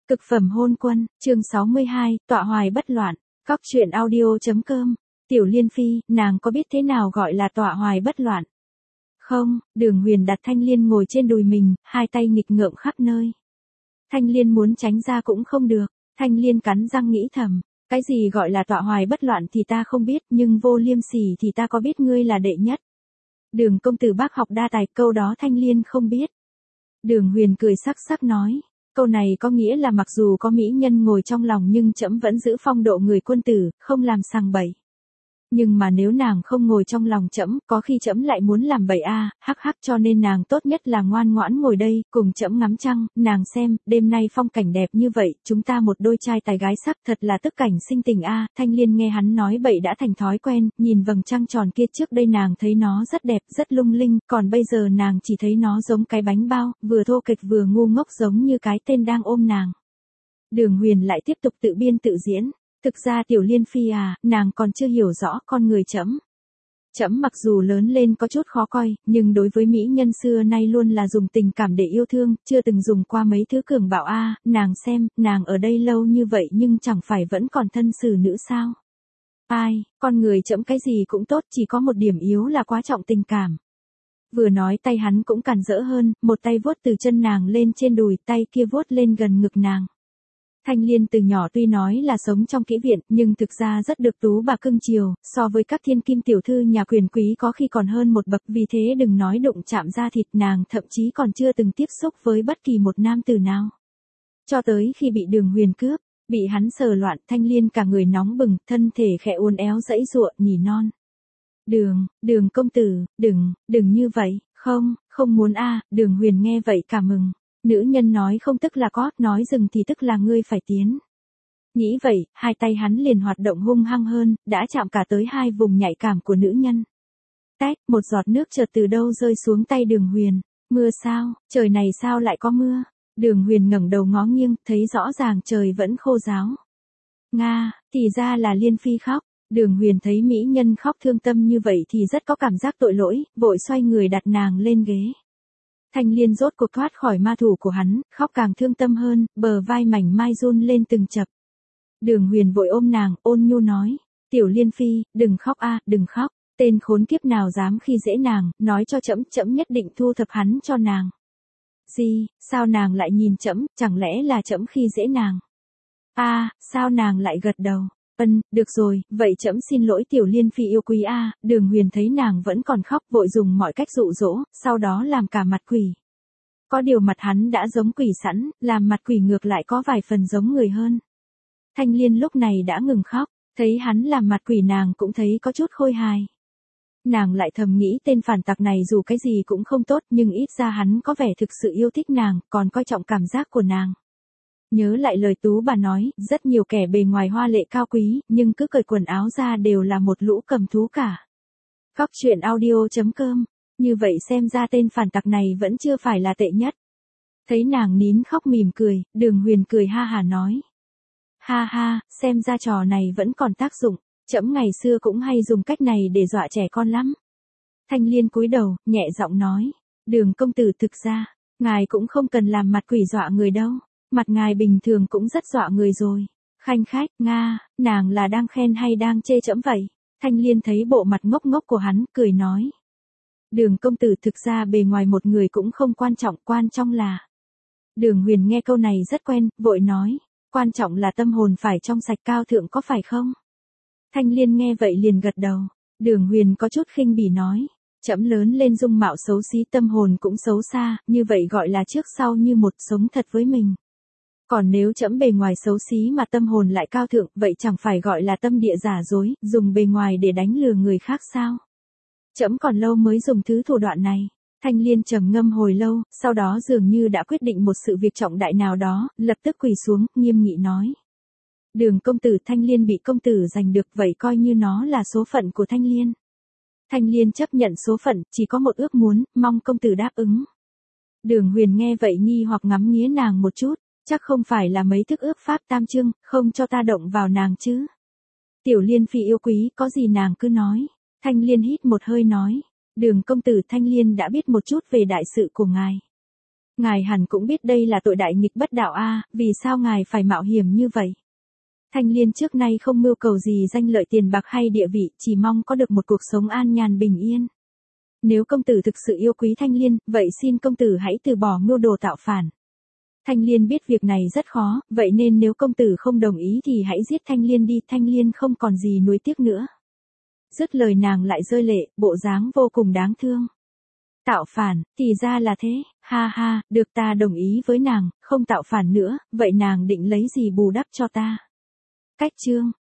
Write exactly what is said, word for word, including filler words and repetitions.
Cực phẩm hôn quân, chương sáu mươi hai, tọa hoài bất loạn, cóc truyện audio.com, Tiểu Liên Phi, nàng có biết thế nào gọi là tọa hoài bất loạn? Không, Đường Huyền đặt Thanh Liên ngồi trên đùi mình, hai tay nghịch ngợm khắp nơi. Thanh Liên muốn tránh ra cũng không được, Thanh Liên cắn răng nghĩ thầm, cái gì gọi là tọa hoài bất loạn thì ta không biết, nhưng Vô Liêm Sỉ thì ta có biết ngươi là đệ nhất. Đường công tử bác học đa tài, câu đó Thanh Liên không biết. Đường Huyền cười sắc sắc nói, câu này có nghĩa là mặc dù có mỹ nhân ngồi trong lòng nhưng trẫm vẫn giữ phong độ người quân tử, không làm sằng bậy. Nhưng mà nếu nàng không ngồi trong lòng trẫm, có khi trẫm lại muốn làm bậy a, à, hắc hắc, cho nên nàng tốt nhất là ngoan ngoãn ngồi đây, cùng trẫm ngắm trăng, nàng xem, đêm nay phong cảnh đẹp như vậy, chúng ta một đôi trai tài gái sắc, thật là tức cảnh sinh tình a. À. Thanh Liên nghe hắn nói bậy đã thành thói quen, nhìn vầng trăng tròn kia trước đây nàng thấy nó rất đẹp, rất lung linh, còn bây giờ nàng chỉ thấy nó giống cái bánh bao, vừa thô kệch vừa ngu ngốc giống như cái tên đang ôm nàng. Đường Huyền lại tiếp tục tự biên tự diễn. Thực ra Tiểu Liên Phi à, nàng còn chưa hiểu rõ con người trẫm. Trẫm mặc dù lớn lên có chút khó coi, nhưng đối với mỹ nhân xưa nay luôn là dùng tình cảm để yêu thương, chưa từng dùng qua mấy thứ cường bạo a. À, nàng xem, nàng ở đây lâu như vậy nhưng chẳng phải vẫn còn thân xử nữ sao? Ai, con người trẫm cái gì cũng tốt, chỉ có một điểm yếu là quá trọng tình cảm. Vừa nói tay hắn cũng càn rỡ hơn, một tay vuốt từ chân nàng lên trên đùi, tay kia vuốt lên gần ngực nàng. Thanh Liên từ nhỏ tuy nói là sống trong kỹ viện, nhưng thực ra rất được tú bà cưng chiều, so với các thiên kim tiểu thư nhà quyền quý có khi còn hơn một bậc, vì thế đừng nói đụng chạm da thịt, nàng thậm chí còn chưa từng tiếp xúc với bất kỳ một nam tử nào. Cho tới khi bị Đường Huyền cướp, bị hắn sờ loạn, Thanh Liên cả người nóng bừng, thân thể khẽ uốn éo giãy giụa, nỉ non. Đường, Đường công tử, đừng, đừng như vậy, không, không muốn a. À. Đường Huyền nghe vậy cả mừng. Nữ nhân nói không tức là có, nói dừng thì tức là ngươi phải tiến. Nghĩ vậy, hai tay hắn liền hoạt động hung hăng hơn, đã chạm cả tới hai vùng nhạy cảm của nữ nhân. Tách, một giọt nước chợt từ đâu rơi xuống tay Đường Huyền. Mưa sao, trời này sao lại có mưa? Đường Huyền ngẩng đầu ngó nghiêng, thấy rõ ràng trời vẫn khô ráo. Nga, thì ra là Liên Phi khóc. Đường Huyền thấy mỹ nhân khóc thương tâm như vậy thì rất có cảm giác tội lỗi, vội xoay người đặt nàng lên ghế. Thanh Liên rốt cuộc thoát khỏi ma thủ của hắn, khóc càng thương tâm hơn, bờ vai mảnh mai run lên từng chập. Đường Huyền vội ôm nàng, ôn nhu nói, Tiểu Liên Phi, đừng khóc a, à, đừng khóc, tên khốn kiếp nào dám khi dễ nàng, nói cho trẫm, trẫm nhất định thu thập hắn cho nàng. Gì, sao nàng lại nhìn trẫm, chẳng lẽ là trẫm khi dễ nàng? A, à, sao nàng lại gật đầu? Ân, được rồi, vậy trẫm xin lỗi Tiểu Liên Phi yêu quý a. À. Đường Huyền thấy nàng vẫn còn khóc, vội dùng mọi cách dụ dỗ, sau đó làm cả mặt quỷ. Có điều mặt hắn đã giống quỷ sẵn, làm mặt quỷ ngược lại có vài phần giống người hơn. Thanh Liên lúc này đã ngừng khóc, thấy hắn làm mặt quỷ nàng cũng thấy có chút khôi hài. Nàng lại thầm nghĩ tên phản tặc này dù cái gì cũng không tốt, nhưng ít ra hắn có vẻ thực sự yêu thích nàng, còn coi trọng cảm giác của nàng. Nhớ lại lời tú bà nói, rất nhiều kẻ bề ngoài hoa lệ cao quý, nhưng cứ cởi quần áo ra đều là một lũ cầm thú cả. Cóc truyện audio.com, như vậy xem ra tên phản tặc này vẫn chưa phải là tệ nhất. Thấy nàng nín khóc mỉm cười, Đường Huyền cười ha hà nói. Ha ha, xem ra trò này vẫn còn tác dụng, trẫm ngày xưa cũng hay dùng cách này để dọa trẻ con lắm. Thanh Liên cúi đầu, nhẹ giọng nói, Đường công tử thực ra, ngài cũng không cần làm mặt quỷ dọa người đâu. Mặt ngài bình thường cũng rất dọa người rồi. Khanh khách, Nga, nàng là đang khen hay đang chê trẫm vậy? Thanh Liên thấy bộ mặt ngốc ngốc của hắn, cười nói. Đường công tử thực ra bề ngoài một người cũng không quan trọng, quan trọng là. Đường Huyền nghe câu này rất quen, vội nói. Quan trọng là tâm hồn phải trong sạch cao thượng có phải không? Thanh Liên nghe vậy liền gật đầu. Đường Huyền có chút khinh bỉ nói. Trẫm lớn lên dung mạo xấu xí, tâm hồn cũng xấu xa, như vậy gọi là trước sau như một, sống thật với mình. Còn nếu trẫm bề ngoài xấu xí mà tâm hồn lại cao thượng, vậy chẳng phải gọi là tâm địa giả dối, dùng bề ngoài để đánh lừa người khác sao? Trẫm còn lâu mới dùng thứ thủ đoạn này. Thanh Liên trầm ngâm hồi lâu, sau đó dường như đã quyết định một sự việc trọng đại nào đó, lập tức quỳ xuống, nghiêm nghị nói. Đường công tử, Thanh Liên bị công tử giành được, vậy coi như nó là số phận của Thanh Liên. Thanh Liên chấp nhận số phận, chỉ có một ước muốn, mong công tử đáp ứng. Đường Huyền nghe vậy nghi hoặc ngắm nghía nàng một chút. Chắc không phải là mấy thức ước pháp tam chương, không cho ta động vào nàng chứ. Tiểu Liên Phi yêu quý, có gì nàng cứ nói. Thanh Liên hít một hơi nói. Đường công tử, Thanh Liên đã biết một chút về đại sự của ngài. Ngài hẳn cũng biết đây là tội đại nghịch bất đạo a, vì sao ngài phải mạo hiểm như vậy? Thanh Liên trước nay không mưu cầu gì danh lợi tiền bạc hay địa vị, chỉ mong có được một cuộc sống an nhàn bình yên. Nếu công tử thực sự yêu quý Thanh Liên, vậy xin công tử hãy từ bỏ mưu đồ tạo phản. Thanh Liên biết việc này rất khó, vậy nên nếu công tử không đồng ý thì hãy giết Thanh Liên đi, Thanh Liên không còn gì nuối tiếc nữa. Dứt lời nàng lại rơi lệ, bộ dáng vô cùng đáng thương. Tạo phản, thì ra là thế, ha ha, được ta đồng ý với nàng, không tạo phản nữa, vậy nàng định lấy gì bù đắp cho ta? Cách chương